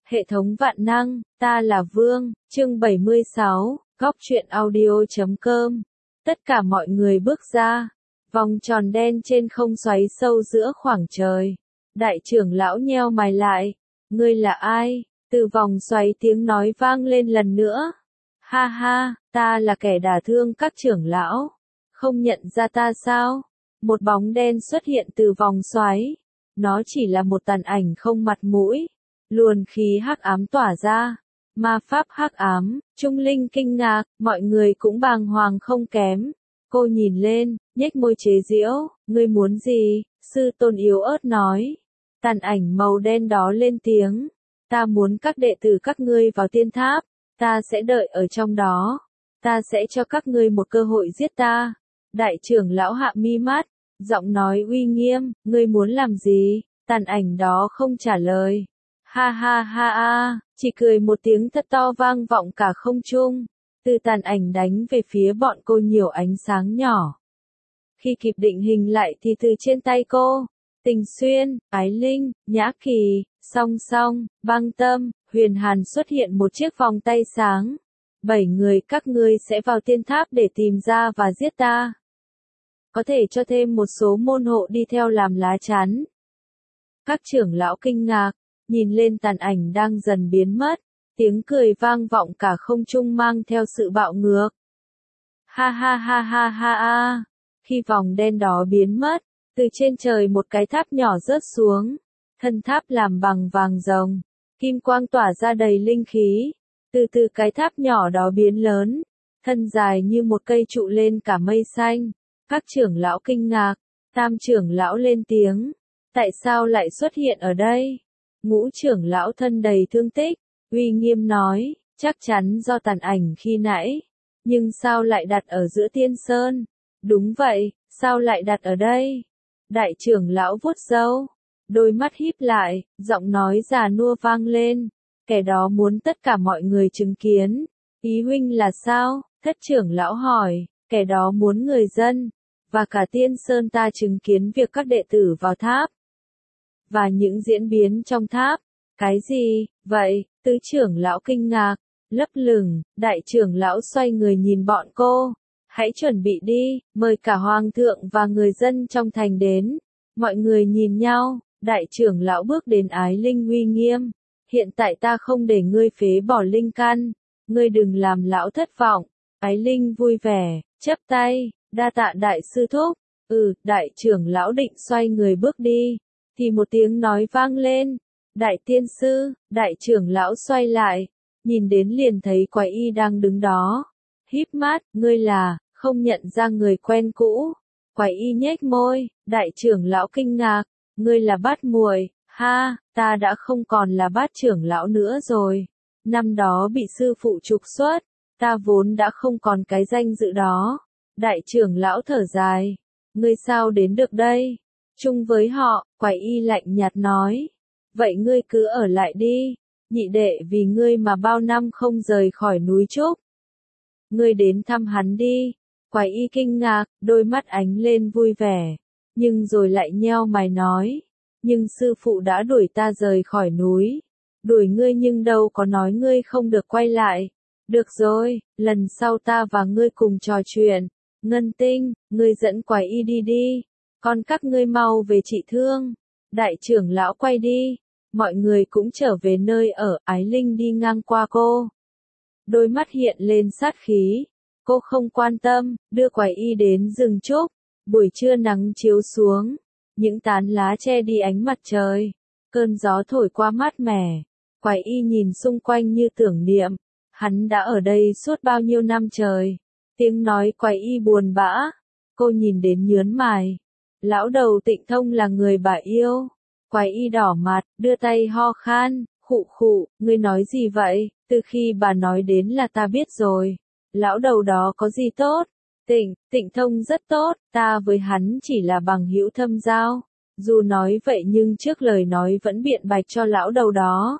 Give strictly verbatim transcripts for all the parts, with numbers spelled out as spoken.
Hệ thống vạn năng, ta là Vương, chương bảy mươi sáu, góc truyện audio chấm com. Tất cả mọi người bước ra. Vòng tròn đen trên không xoáy sâu giữa khoảng trời. Đại trưởng lão nheo mày lại. Ngươi là ai? Từ vòng xoáy tiếng nói vang lên lần nữa. Ha ha, ta là kẻ đả thương các trưởng lão. Không nhận ra ta sao? Một bóng đen xuất hiện từ vòng xoáy. Nó chỉ là một tàn ảnh không mặt mũi. Luồn khí hắc ám tỏa ra. Ma pháp hắc ám, Trung Linh kinh ngạc, mọi người cũng bàng hoàng không kém. Cô nhìn lên, nhếch môi chế giễu, ngươi muốn gì? Sư tôn yếu ớt nói. Tàn ảnh màu đen đó lên tiếng. Ta muốn các đệ tử các ngươi vào tiên tháp. Ta sẽ đợi ở trong đó. Ta sẽ cho các ngươi một cơ hội giết ta. Đại trưởng lão hạ mi mắt, giọng nói uy nghiêm, ngươi muốn làm gì? Tàn ảnh đó không trả lời. Ha ha ha ha, chỉ cười một tiếng thật to vang vọng cả không trung. Từ tàn ảnh đánh về phía bọn cô nhiều ánh sáng nhỏ. Khi kịp định hình lại thì từ trên tay cô, Tình Xuyên, Ái Linh, Nhã Kỳ, Song Song, Băng Tâm, Huyền Hàn xuất hiện một chiếc vòng tay sáng. Bảy người các ngươi sẽ vào tiên tháp để tìm ra và giết ta. Có thể cho thêm một số môn hộ đi theo làm lá chắn. Các trưởng lão kinh ngạc, nhìn lên tàn ảnh đang dần biến mất, tiếng cười vang vọng cả không trung mang theo sự bạo ngược. Ha ha ha ha ha ha, khi vòng đen đó biến mất, từ trên trời một cái tháp nhỏ rớt xuống, thân tháp làm bằng vàng rồng, kim quang tỏa ra đầy linh khí, từ từ cái tháp nhỏ đó biến lớn, thân dài như một cây trụ lên cả mây xanh, các trưởng lão kinh ngạc, tam trưởng lão lên tiếng, tại sao lại xuất hiện ở đây? Ngũ trưởng lão thân đầy thương tích, uy nghiêm nói, chắc chắn do tàn ảnh khi nãy. Nhưng sao lại đặt ở giữa tiên sơn? Đúng vậy, sao lại đặt ở đây? Đại trưởng lão vuốt râu, đôi mắt híp lại, giọng nói già nua vang lên. Kẻ đó muốn tất cả mọi người chứng kiến. Ý huynh là sao? Thất trưởng lão hỏi, kẻ đó muốn người dân, và cả tiên sơn ta chứng kiến việc các đệ tử vào tháp. Và những diễn biến trong tháp. Cái gì, vậy? Tứ trưởng lão kinh ngạc, lấp lửng, đại trưởng lão xoay người nhìn bọn cô. Hãy chuẩn bị đi, mời cả hoàng thượng và người dân trong thành đến. Mọi người nhìn nhau, đại trưởng lão bước đến Ái Linh uy nghiêm. Hiện tại ta không để ngươi phế bỏ linh căn, ngươi đừng làm lão thất vọng. Ái Linh vui vẻ, chắp tay, đa tạ đại sư thúc. Ừ, đại trưởng lão định xoay người bước đi. Thì một tiếng nói vang lên. Đại tiên sư, đại trưởng lão xoay lại, nhìn đến liền thấy Quái Y đang đứng đó. Híp mắt, ngươi là, không nhận ra người quen cũ. Quái Y nhếch môi, đại trưởng lão kinh ngạc, ngươi là Bát Muội, ha, ta đã không còn là Bát trưởng lão nữa rồi. Năm đó bị sư phụ trục xuất, ta vốn đã không còn cái danh dự đó. Đại trưởng lão thở dài, ngươi sao đến được đây? Chung với họ, Quái Y lạnh nhạt nói. Vậy ngươi cứ ở lại đi, nhị đệ vì ngươi mà bao năm không rời khỏi núi Trúc. Ngươi đến thăm hắn đi. Quái Y kinh ngạc, đôi mắt ánh lên vui vẻ, nhưng rồi lại nheo mày nói, nhưng sư phụ đã đuổi ta rời khỏi núi. Đuổi ngươi nhưng đâu có nói ngươi không được quay lại. Được rồi, lần sau ta và ngươi cùng trò chuyện. Ngân Tinh, ngươi dẫn Quái Y đi đi, còn các ngươi mau về trị thương. Đại trưởng lão quay đi. Mọi người cũng trở về nơi ở, Ái Linh đi ngang qua cô. Đôi mắt hiện lên sát khí. Cô không quan tâm, đưa Quái Y đến rừng trúc. Buổi trưa nắng chiếu xuống. Những tán lá che đi ánh mặt trời. Cơn gió thổi qua mát mẻ. Quái Y nhìn xung quanh như tưởng niệm. Hắn đã ở đây suốt bao nhiêu năm trời. Tiếng nói Quái Y buồn bã. Cô nhìn đến nhớn mày. Lão đầu Tịnh Thông là người bà yêu. Quái Y đỏ mặt, đưa tay ho khan, khụ khụ, ngươi nói gì vậy? Từ khi bà nói đến là ta biết rồi. Lão đầu đó có gì tốt? Tịnh, Tịnh Thông rất tốt, ta với hắn chỉ là bằng hữu thâm giao. Dù nói vậy nhưng trước lời nói vẫn biện bạch cho lão đầu đó.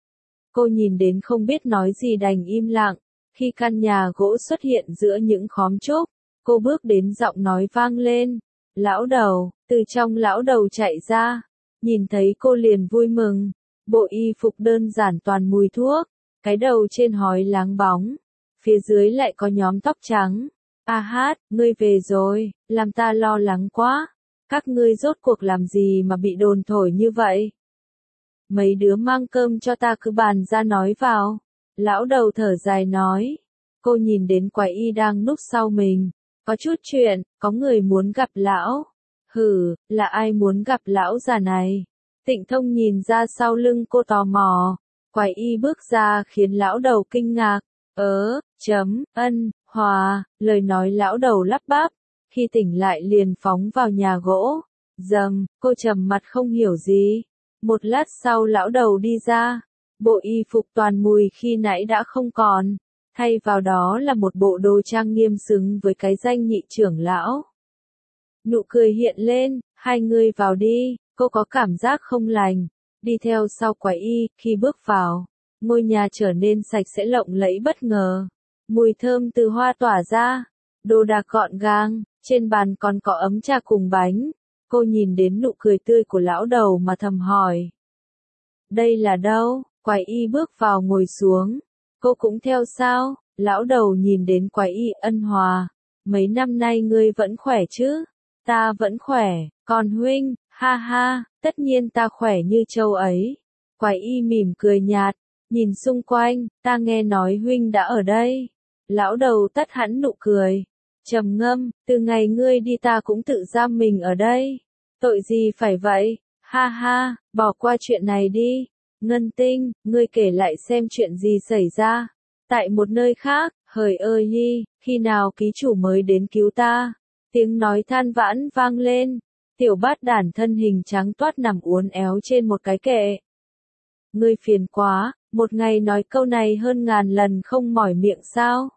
Cô nhìn đến không biết nói gì đành im lặng. Khi căn nhà gỗ xuất hiện giữa những khóm trúc, cô bước đến giọng nói vang lên. Lão đầu, từ trong lão đầu chạy ra. Nhìn thấy cô liền vui mừng. bộ y phục đơn giản toàn mùi thuốc, cái đầu trên hói láng bóng, phía dưới lại có nhóm tóc trắng. A hát, ngươi về rồi, làm ta lo lắng quá, các ngươi rốt cuộc làm gì mà bị đồn thổi như vậy? Mấy đứa mang cơm cho ta cứ bàn ra nói vào. Lão đầu thở dài nói. Cô nhìn đến quái y đang núp sau mình. Có chút chuyện, có người muốn gặp lão. Hừ, là ai muốn gặp lão già này? Tịnh Thông nhìn ra sau lưng cô tò mò. Quái y bước ra khiến lão đầu kinh ngạc. Ớ, chấm, ân, hòa, lời nói lão đầu lắp bắp. Khi tỉnh lại liền phóng vào nhà gỗ. Dầm, cô trầm mặt không hiểu gì. Một lát sau lão đầu đi ra. Bộ y phục toàn mùi khi nãy đã không còn. Thay vào đó là một bộ đồ trang nghiêm xứng với cái danh nhị trưởng lão. Nụ cười hiện lên, hai người vào đi, cô có cảm giác không lành. Đi theo sau quái y, khi bước vào, ngôi nhà trở nên sạch sẽ lộng lẫy bất ngờ. Mùi thơm từ hoa tỏa ra, đồ đạc gọn gàng, trên bàn còn có ấm trà cùng bánh. Cô nhìn đến nụ cười tươi của lão đầu mà thầm hỏi. Đây là đâu? Quái y bước vào ngồi xuống. Cô cũng theo sao? Lão đầu nhìn đến quái y ân hòa. Mấy năm nay ngươi vẫn khỏe chứ? Ta vẫn khỏe, còn huynh, ha ha, tất nhiên ta khỏe như châu ấy. Quái y mỉm cười nhạt, nhìn xung quanh, ta nghe nói huynh đã ở đây. Lão đầu tắt hẳn nụ cười. Trầm ngâm, từ ngày ngươi đi ta cũng tự giam mình ở đây. Tội gì phải vậy? Ha ha, bỏ qua chuyện này đi. Ngân Tinh, ngươi kể lại xem chuyện gì xảy ra. Tại một nơi khác, hời ơi nhi, khi nào ký chủ mới đến cứu ta? Tiếng nói than vãn vang lên. Tiểu bát đản thân hình trắng toát nằm uốn éo trên một cái kệ. Ngươi phiền quá, một ngày nói câu này hơn ngàn lần không mỏi miệng sao?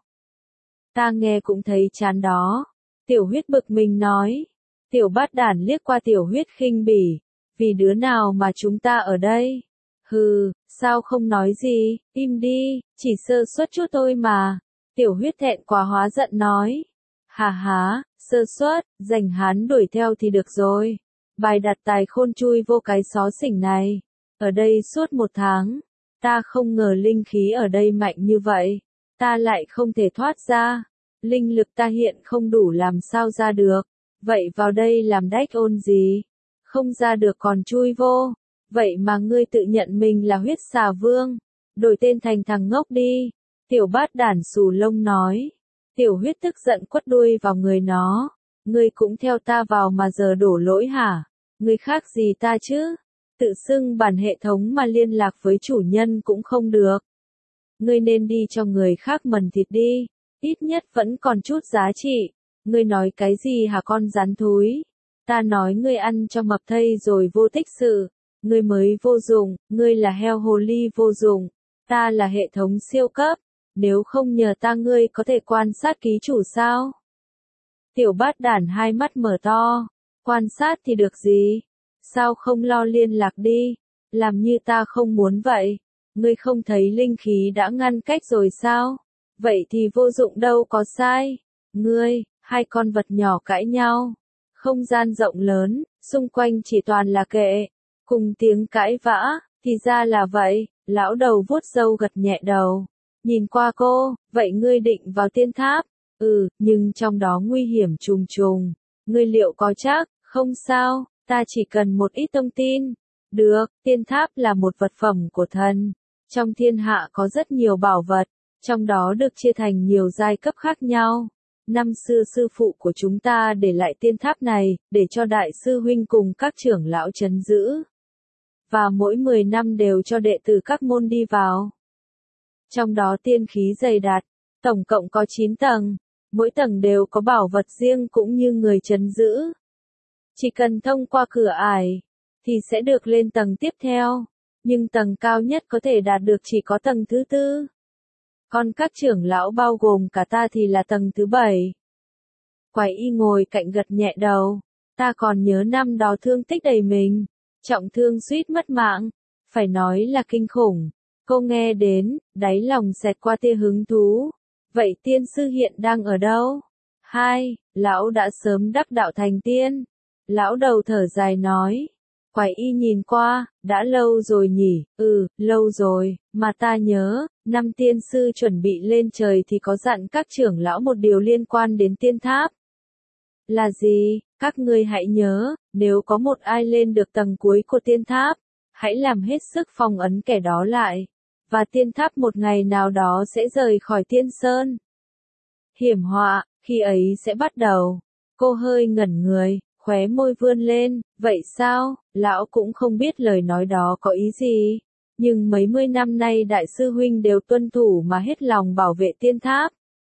Ta nghe cũng thấy chán đó. Tiểu huyết bực mình nói. Tiểu bát đản liếc qua tiểu huyết khinh bỉ. Vì đứa nào mà chúng ta ở đây? Hừ, sao không nói gì, im đi, chỉ sơ suất chút thôi mà. Tiểu huyết thẹn quá hóa giận nói. Hà há, sơ suất, rảnh hắn đuổi theo thì được rồi. Bài đặt tài khôn chui vô cái xó xỉnh này. Ở đây suốt một tháng, ta không ngờ linh khí ở đây mạnh như vậy. Ta lại không thể thoát ra. Linh lực ta hiện không đủ làm sao ra được. Vậy vào đây làm đách ôn gì? Không ra được còn chui vô. Vậy mà ngươi tự nhận mình là huyết xà vương. Đổi tên thành thằng ngốc đi. Tiểu bát đản xù lông nói. Tiểu huyết tức giận quất đuôi vào người nó. Ngươi cũng theo ta vào mà giờ đổ lỗi hả? Ngươi khác gì ta chứ? Tự xưng bản hệ thống mà liên lạc với chủ nhân cũng không được. Ngươi nên đi cho người khác mần thịt đi. Ít nhất vẫn còn chút giá trị. Ngươi nói cái gì hả con rắn thúi? Ta nói ngươi ăn cho mập thây rồi vô tích sự. Ngươi mới vô dụng, ngươi là heo hồ ly vô dụng. Ta là hệ thống siêu cấp. Nếu không nhờ ta ngươi có thể quan sát ký chủ sao? Tiểu bát đản hai mắt mở to. Quan sát thì được gì? Sao không lo liên lạc đi? Làm như ta không muốn vậy. Ngươi không thấy linh khí đã ngăn cách rồi sao? Vậy thì vô dụng đâu có sai. Ngươi, hai con vật nhỏ cãi nhau. Không gian rộng lớn, xung quanh chỉ toàn là kệ. Cùng tiếng cãi vã, thì ra là vậy. Lão đầu vuốt râu gật nhẹ đầu. Nhìn qua cô, vậy ngươi định vào tiên tháp? Ừ, nhưng trong đó nguy hiểm trùng trùng. Ngươi liệu có chắc? Không sao, ta chỉ cần một ít thông tin. Được, tiên tháp là một vật phẩm của thần. Trong thiên hạ có rất nhiều bảo vật, trong đó được chia thành nhiều giai cấp khác nhau. Năm xưa sư phụ của chúng ta để lại tiên tháp này, để cho đại sư huynh cùng các trưởng lão trấn giữ. Và mỗi mười năm đều cho đệ tử các môn đi vào. Trong đó tiên khí dày đặc, tổng cộng có chín tầng, mỗi tầng đều có bảo vật riêng cũng như người trấn giữ. Chỉ cần thông qua cửa ải, thì sẽ được lên tầng tiếp theo, nhưng tầng cao nhất có thể đạt được chỉ có tầng thứ tư. Còn các trưởng lão bao gồm cả ta thì là tầng thứ bảy. Quái y ngồi cạnh gật nhẹ đầu, ta còn nhớ năm đó thương tích đầy mình, trọng thương suýt mất mạng, phải nói là kinh khủng. Cô nghe đến, đáy lòng xẹt qua tia hứng thú. Vậy tiên sư hiện đang ở đâu? Hai, lão đã sớm đắc đạo thành tiên. Lão đầu thở dài nói. Quái y nhìn qua, đã lâu rồi nhỉ, ừ, lâu rồi, mà ta nhớ, năm tiên sư chuẩn bị lên trời thì có dặn các trưởng lão một điều liên quan đến tiên tháp. Là gì? Các ngươi hãy nhớ, nếu có một ai lên được tầng cuối của tiên tháp, hãy làm hết sức phong ấn kẻ đó lại, và tiên tháp một ngày nào đó sẽ rời khỏi tiên sơn. Hiểm họa, khi ấy sẽ bắt đầu. Cô hơi ngẩn người, khóe môi vươn lên, vậy sao? Lão cũng không biết lời nói đó có ý gì. Nhưng mấy mươi năm nay đại sư huynh đều tuân thủ mà hết lòng bảo vệ tiên tháp.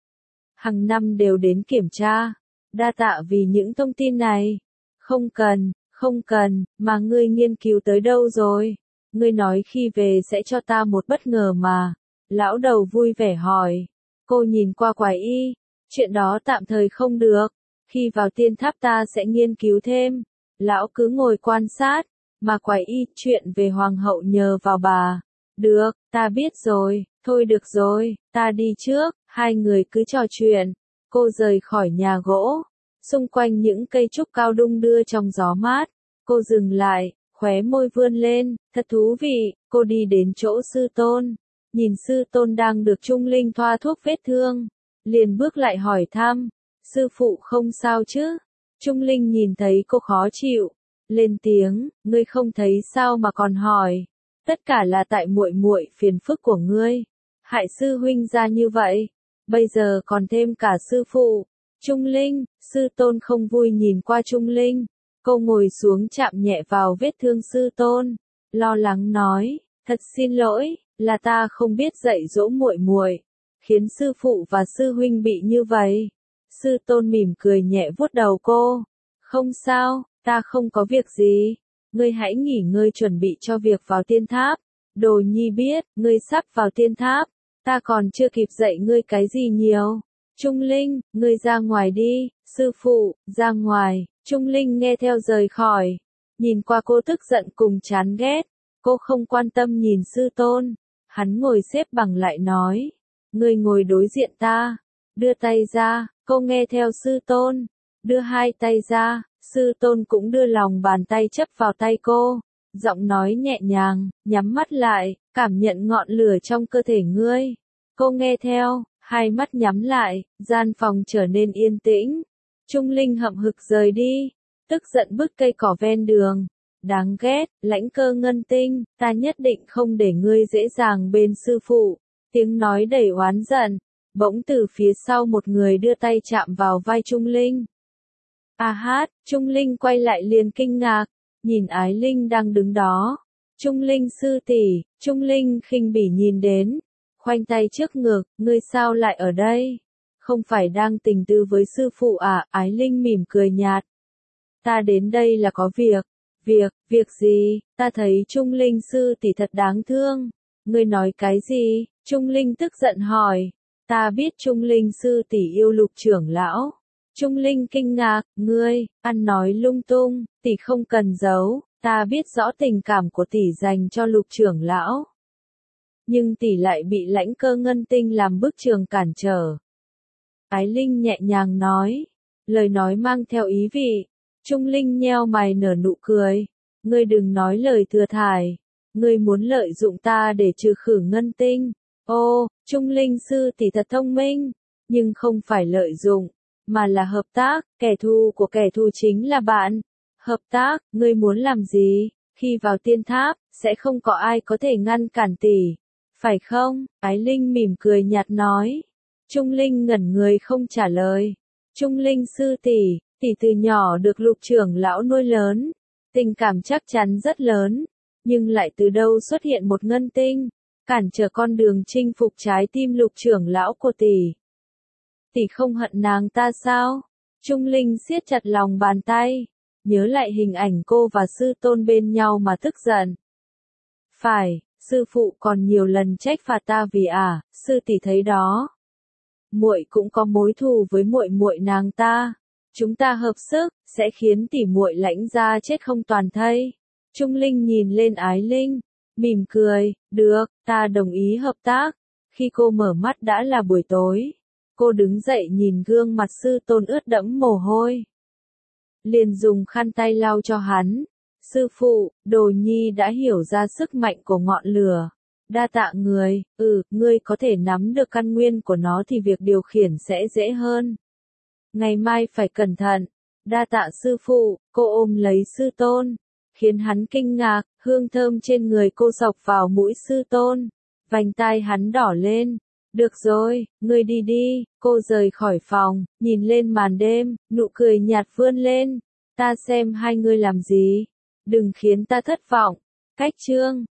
Hàng năm đều đến kiểm tra. Đa tạ vì những thông tin này. Không cần, không cần, mà ngươi nghiên cứu tới đâu rồi? Ngươi nói khi về sẽ cho ta một bất ngờ mà. Lão đầu vui vẻ hỏi. Cô nhìn qua Quái y. Chuyện đó tạm thời không được. Khi vào tiên tháp ta sẽ nghiên cứu thêm. Lão cứ ngồi quan sát. Mà Quái y, chuyện về hoàng hậu nhờ vào bà. Được, ta biết rồi, thôi được rồi, ta đi trước. Hai người cứ trò chuyện. Cô rời khỏi nhà gỗ. Xung quanh những cây trúc cao đung đưa trong gió mát. Cô dừng lại, khóe môi vươn lên, thật thú vị. Cô đi đến chỗ sư tôn. Nhìn sư tôn đang được Trung Linh thoa thuốc vết thương. Liền bước lại hỏi thăm. Sư phụ không sao chứ? Trung Linh nhìn thấy cô khó chịu. Lên tiếng, ngươi không thấy sao mà còn hỏi. Tất cả là tại muội muội phiền phức của ngươi. Hại sư huynh ra như vậy. Bây giờ còn thêm cả sư phụ. Trung Linh, sư tôn không vui nhìn qua Trung Linh. Cô ngồi xuống chạm nhẹ vào vết thương sư tôn. Lo lắng nói, thật xin lỗi, là ta không biết dạy dỗ muội muội, khiến sư phụ và sư huynh bị như vậy. Sư tôn mỉm cười nhẹ vuốt đầu cô. Không sao, ta không có việc gì. Ngươi hãy nghỉ ngơi chuẩn bị cho việc vào tiên tháp. Đồ nhi biết, ngươi sắp vào tiên tháp. Ta còn chưa kịp dạy ngươi cái gì nhiều. Trung Linh, ngươi ra ngoài đi. Sư phụ, ra ngoài. Trung Linh nghe theo rời khỏi. Nhìn qua cô tức giận cùng chán ghét. Cô không quan tâm nhìn sư tôn. Hắn ngồi xếp bằng lại nói. Ngươi ngồi đối diện ta. Đưa tay ra. Cô nghe theo sư tôn. Đưa hai tay ra. Sư tôn cũng đưa lòng bàn tay chấp vào tay cô. Giọng nói nhẹ nhàng, nhắm mắt lại, cảm nhận ngọn lửa trong cơ thể ngươi. Cô nghe theo, hai mắt nhắm lại, gian phòng trở nên yên tĩnh. Trung Linh hậm hực rời đi, tức giận bứt cây cỏ ven đường. Đáng ghét, Lãnh Cơ Ngân Tinh, ta nhất định không để ngươi dễ dàng bên sư phụ. Tiếng nói đầy oán giận. Bỗng từ phía sau một người đưa tay chạm vào vai Trung Linh. A hát, Trung Linh quay lại liền kinh ngạc, nhìn Ái Linh đang đứng đó. Trung Linh sư tỷ, Trung Linh khinh bỉ nhìn đến, khoanh tay trước ngực, ngươi sao lại ở đây? Không phải đang tình tư với sư phụ à? Ái Linh mỉm cười nhạt. Ta đến đây là có việc. Việc, việc gì? Ta thấy Trung Linh sư tỷ thật đáng thương. Ngươi nói cái gì? Trung Linh tức giận hỏi. Ta biết Trung Linh sư tỷ yêu Lục trưởng lão. Trung Linh kinh ngạc, ngươi, ăn nói lung tung, tỷ không cần giấu, ta biết rõ tình cảm của tỷ dành cho Lục trưởng lão. Nhưng tỷ lại bị Lãnh Cơ Ngân Tinh làm bức trường cản trở. Ái Linh nhẹ nhàng nói, lời nói mang theo ý vị. Trung Linh nheo mày nở nụ cười, ngươi đừng nói lời thừa thải, ngươi muốn lợi dụng ta để trừ khử Ngân Tinh. Ô, Trung Linh sư tỷ thật thông minh, nhưng không phải lợi dụng, mà là hợp tác, kẻ thù của kẻ thù chính là bạn. Hợp tác, ngươi muốn làm gì? Khi vào tiên tháp, sẽ không có ai có thể ngăn cản tỷ. Phải không? Ái Linh mỉm cười nhạt nói. Trung Linh ngẩn người không trả lời. Trung Linh sư tỷ, tỷ từ nhỏ được Lục trưởng lão nuôi lớn. Tình cảm chắc chắn rất lớn. Nhưng lại từ đâu xuất hiện một Ngân Tinh, cản trở con đường chinh phục trái tim Lục trưởng lão của tỷ. Tỷ không hận nàng ta sao? Trung Linh siết chặt lòng bàn tay, nhớ lại hình ảnh cô và sư tôn bên nhau mà tức giận. Phải, sư phụ còn nhiều lần trách phạt ta vì à, sư tỷ thấy đó. Muội cũng có mối thù với muội muội nàng ta. Chúng ta hợp sức, sẽ khiến tỷ muội Lãnh gia chết không toàn thây. Trung Linh nhìn lên Ái Linh, mỉm cười, được, ta đồng ý hợp tác. Khi cô mở mắt đã là buổi tối. Cô đứng dậy nhìn gương mặt sư tôn ướt đẫm mồ hôi. Liền dùng khăn tay lau cho hắn. Sư phụ, Đồ Nhi đã hiểu ra sức mạnh của ngọn lửa. Đa tạ người, ừ, ngươi có thể nắm được căn nguyên của nó thì việc điều khiển sẽ dễ hơn. Ngày mai phải cẩn thận. Đa tạ sư phụ, cô ôm lấy sư tôn. Khiến hắn kinh ngạc, hương thơm trên người cô dọc vào mũi sư tôn. Vành tai hắn đỏ lên. Được rồi, ngươi đi đi, cô rời khỏi phòng, nhìn lên màn đêm, nụ cười nhạt vươn lên. Ta xem hai ngươi làm gì. Đừng khiến ta thất vọng. Cách chương